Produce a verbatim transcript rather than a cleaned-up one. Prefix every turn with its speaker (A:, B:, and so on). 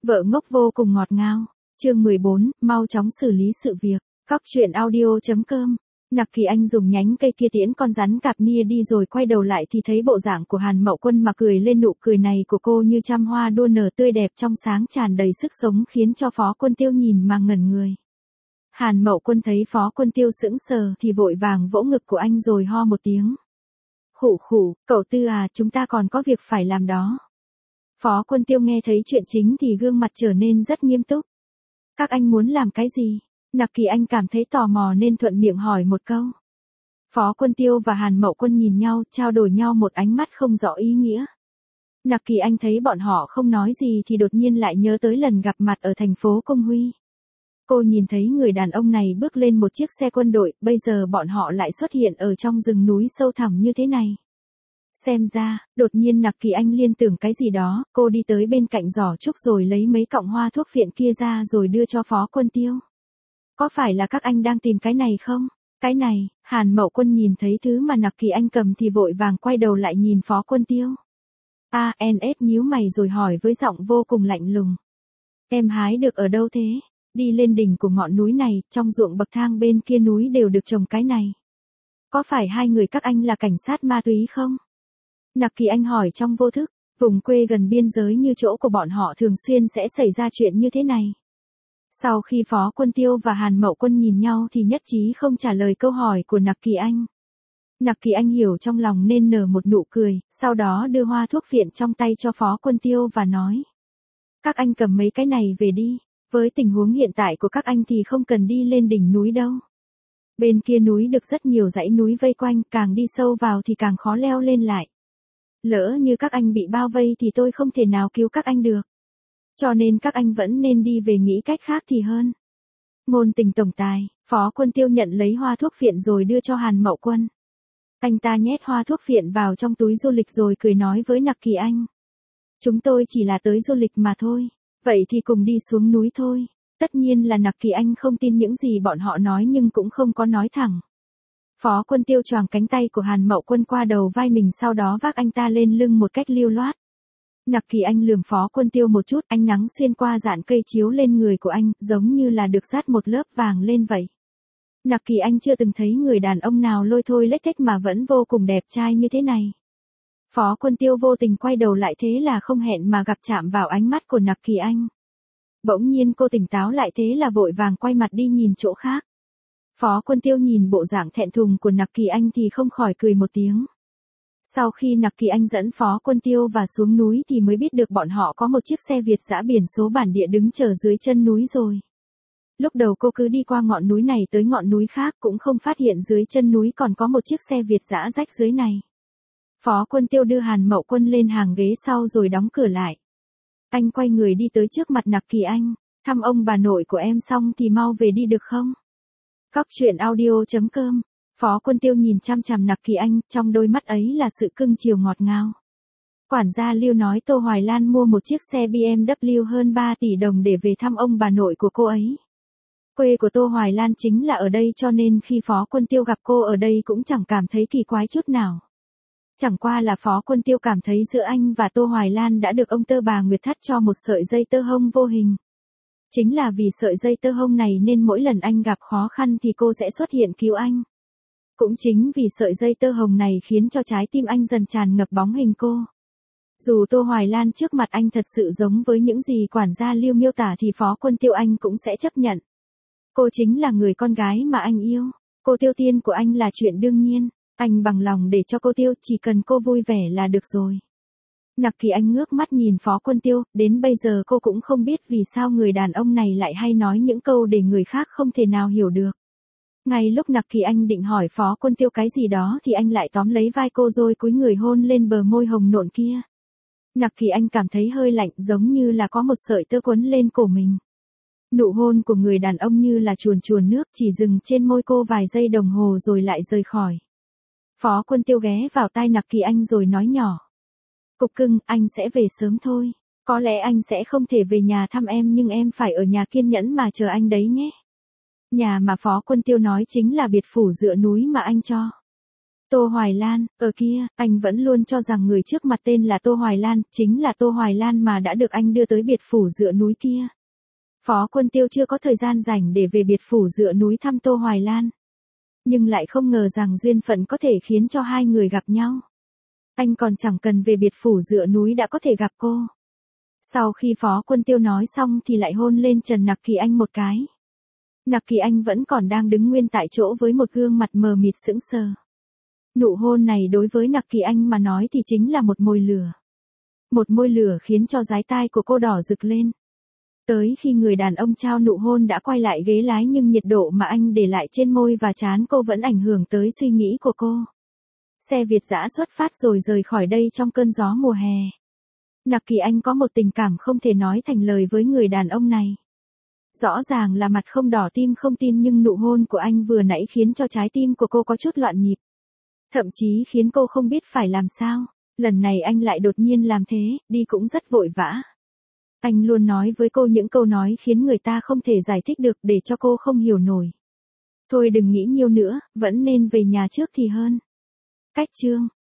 A: Vợ ngốc vô cùng ngọt ngào. Chương mười bốn, mau chóng xử lý sự việc. Góc truyện audio.com. Nặc Kỳ Anh dùng nhánh cây kia tiễn con rắn cạp nia đi rồi quay đầu lại thì thấy bộ dạng của Hàn Mậu Quân mà cười lên, nụ cười này của cô như trăm hoa đua nở tươi đẹp trong sáng, tràn đầy sức sống, khiến cho Phó Quân Tiêu nhìn mà ngẩn người. Hàn Mậu Quân thấy Phó Quân Tiêu sững sờ thì vội vàng vỗ ngực của anh rồi ho một tiếng. Khụ khụ, cậu Tư à, chúng ta còn có việc phải làm đó. Phó Quân Tiêu nghe thấy chuyện chính thì gương mặt trở nên rất nghiêm túc. Các anh muốn làm cái gì? Nặc Kỳ Anh cảm thấy tò mò nên thuận miệng hỏi một câu. Phó Quân Tiêu và Hàn Mậu Quân nhìn nhau, trao đổi nhau một ánh mắt không rõ ý nghĩa. Nặc Kỳ Anh thấy bọn họ không nói gì thì đột nhiên lại nhớ tới lần gặp mặt ở thành phố Công Huy. Cô nhìn thấy người đàn ông này bước lên một chiếc xe quân đội, bây giờ bọn họ lại xuất hiện ở trong rừng núi sâu thẳm như thế này. Xem ra, đột nhiên Nặc Kỳ Anh liên tưởng cái gì đó, cô đi tới bên cạnh giỏ trúc rồi lấy mấy cọng hoa thuốc viện kia ra rồi đưa cho Phó Quân Tiêu. Có phải là các anh đang tìm cái này không? Cái này, Hàn Mậu Quân nhìn thấy thứ mà Nặc Kỳ Anh cầm thì vội vàng quay đầu lại nhìn Phó Quân Tiêu. A N S nhíu mày rồi hỏi với giọng vô cùng lạnh lùng. Em hái được ở đâu thế? Đi lên đỉnh của ngọn núi này, trong ruộng bậc thang bên kia núi đều được trồng cái này. Có phải hai người các anh là cảnh sát ma túy không? Nặc Kỳ Anh hỏi trong vô thức, vùng quê gần biên giới như chỗ của bọn họ thường xuyên sẽ xảy ra chuyện như thế này. Sau khi Phó Quân Tiêu và Hàn Mậu Quân nhìn nhau thì nhất trí không trả lời câu hỏi của Nặc Kỳ Anh. Nặc Kỳ Anh hiểu trong lòng nên nở một nụ cười, sau đó đưa hoa thuốc viện trong tay cho Phó Quân Tiêu và nói. Các anh cầm mấy cái này về đi, với tình huống hiện tại của các anh thì không cần đi lên đỉnh núi đâu. Bên kia núi được rất nhiều dãy núi vây quanh, càng đi sâu vào thì càng khó leo lên lại. Lỡ như các anh bị bao vây thì tôi không thể nào cứu các anh được. Cho nên các anh vẫn nên đi về nghĩ cách khác thì hơn. Ngôn tình tổng tài, Phó Quân Tiêu nhận lấy hoa thuốc viện rồi đưa cho Hàn Mậu Quân. Anh ta nhét hoa thuốc viện vào trong túi du lịch rồi cười nói với Nặc Kỳ Anh. Chúng tôi chỉ là tới du lịch mà thôi, vậy thì cùng đi xuống núi thôi. Tất nhiên là Nặc Kỳ Anh không tin những gì bọn họ nói nhưng cũng không có nói thẳng. Phó Quân Tiêu choàng cánh tay của Hàn Mậu Quân qua đầu vai mình, sau đó vác anh ta lên lưng một cách lưu loát. Nặc Kỳ Anh lườm Phó Quân Tiêu một chút, ánh nắng xuyên qua rạn cây chiếu lên người của anh, giống như là được dát một lớp vàng lên vậy. Nặc Kỳ Anh chưa từng thấy người đàn ông nào lôi thôi lếch thếch mà vẫn vô cùng đẹp trai như thế này. Phó Quân Tiêu vô tình quay đầu lại, thế là không hẹn mà gặp chạm vào ánh mắt của Nặc Kỳ Anh. Bỗng nhiên cô tỉnh táo lại, thế là vội vàng quay mặt đi nhìn chỗ khác. Phó Quân Tiêu nhìn bộ dạng thẹn thùng của Nặc Kỳ Anh thì không khỏi cười một tiếng. Sau khi Nặc Kỳ Anh dẫn Phó Quân Tiêu và xuống núi thì mới biết được bọn họ có một chiếc xe Việt dã biển số bản địa đứng chờ dưới chân núi rồi. Lúc đầu cô cứ đi qua ngọn núi này tới ngọn núi khác cũng không phát hiện dưới chân núi còn có một chiếc xe Việt dã rách dưới này. Phó Quân Tiêu đưa Hàn Mậu Quân lên hàng ghế sau rồi đóng cửa lại. Anh quay người đi tới trước mặt Nặc Kỳ Anh. Thăm ông bà nội của em xong thì mau về đi được không? Góc truyện audio.com. Phó Quân Tiêu nhìn chăm chằm Nặc Kỳ Anh, trong đôi mắt ấy là sự cưng chiều ngọt ngào. Quản gia Lưu nói Tô Hoài Lan mua một chiếc xe B M W hơn ba tỷ đồng để về thăm ông bà nội của cô ấy. Quê của Tô Hoài Lan chính là ở đây, cho nên khi Phó Quân Tiêu gặp cô ở đây cũng chẳng cảm thấy kỳ quái chút nào. Chẳng qua là Phó Quân Tiêu cảm thấy giữa anh và Tô Hoài Lan đã được ông tơ bà Nguyệt thắt cho một sợi dây tơ hông vô hình. Chính là vì sợi dây tơ hông này nên mỗi lần anh gặp khó khăn thì cô sẽ xuất hiện cứu anh. Cũng chính vì sợi dây tơ hồng này khiến cho trái tim anh dần tràn ngập bóng hình cô. Dù Tô Hoài Lan trước mặt anh thật sự giống với những gì quản gia Lưu miêu tả thì Phó Quân Tiêu anh cũng sẽ chấp nhận. Cô chính là người con gái mà anh yêu. Cô Tiêu Tiên của anh là chuyện đương nhiên. Anh bằng lòng để cho cô Tiêu, chỉ cần cô vui vẻ là được rồi. Nặc Kỳ Anh ngước mắt nhìn Phó Quân Tiêu, đến bây giờ cô cũng không biết vì sao người đàn ông này lại hay nói những câu để người khác không thể nào hiểu được. Ngay lúc Nặc Kỳ Anh định hỏi Phó Quân Tiêu cái gì đó thì anh lại tóm lấy vai cô rồi cúi người hôn lên bờ môi hồng nộn kia. Nặc Kỳ Anh cảm thấy hơi lạnh, giống như là có một sợi tơ quấn lên cổ mình. Nụ hôn của người đàn ông như là chuồn chuồn nước, chỉ dừng trên môi cô vài giây đồng hồ rồi lại rời khỏi. Phó Quân Tiêu ghé vào tai Nặc Kỳ Anh rồi nói nhỏ. Cục cưng, anh sẽ về sớm thôi. Có lẽ anh sẽ không thể về nhà thăm em nhưng em phải ở nhà kiên nhẫn mà chờ anh đấy nhé. Nhà mà Phó Quân Tiêu nói chính là biệt phủ dựa núi mà anh cho Tô Hoài Lan, ở kia, anh vẫn luôn cho rằng người trước mặt tên là Tô Hoài Lan, chính là Tô Hoài Lan mà đã được anh đưa tới biệt phủ dựa núi kia. Phó Quân Tiêu chưa có thời gian rảnh để về biệt phủ dựa núi thăm Tô Hoài Lan. Nhưng lại không ngờ rằng duyên phận có thể khiến cho hai người gặp nhau. Anh còn chẳng cần về biệt phủ dựa núi đã có thể gặp cô. Sau khi Phó Quân Tiêu nói xong thì lại hôn lên Trần Nặc Kỳ Anh một cái. Nặc Kỳ Anh vẫn còn đang đứng nguyên tại chỗ với một gương mặt mờ mịt sững sờ. Nụ hôn này đối với Nặc Kỳ Anh mà nói thì chính là một mồi lửa. Một môi lửa khiến cho dái tai của cô đỏ rực lên. Tới khi người đàn ông trao nụ hôn đã quay lại ghế lái nhưng nhiệt độ mà anh để lại trên môi và trán cô vẫn ảnh hưởng tới suy nghĩ của cô. Xe Việt dã xuất phát rồi rời khỏi đây trong cơn gió mùa hè. Nặc Kỳ Anh có một tình cảm không thể nói thành lời với người đàn ông này. Rõ ràng là mặt không đỏ tim không tin nhưng nụ hôn của anh vừa nãy khiến cho trái tim của cô có chút loạn nhịp. Thậm chí khiến cô không biết phải làm sao. Lần này anh lại đột nhiên làm thế, đi cũng rất vội vã. Anh luôn nói với cô những câu nói khiến người ta không thể giải thích được để cho cô không hiểu nổi. Thôi đừng nghĩ nhiều nữa, vẫn nên về nhà trước thì hơn. Cách chương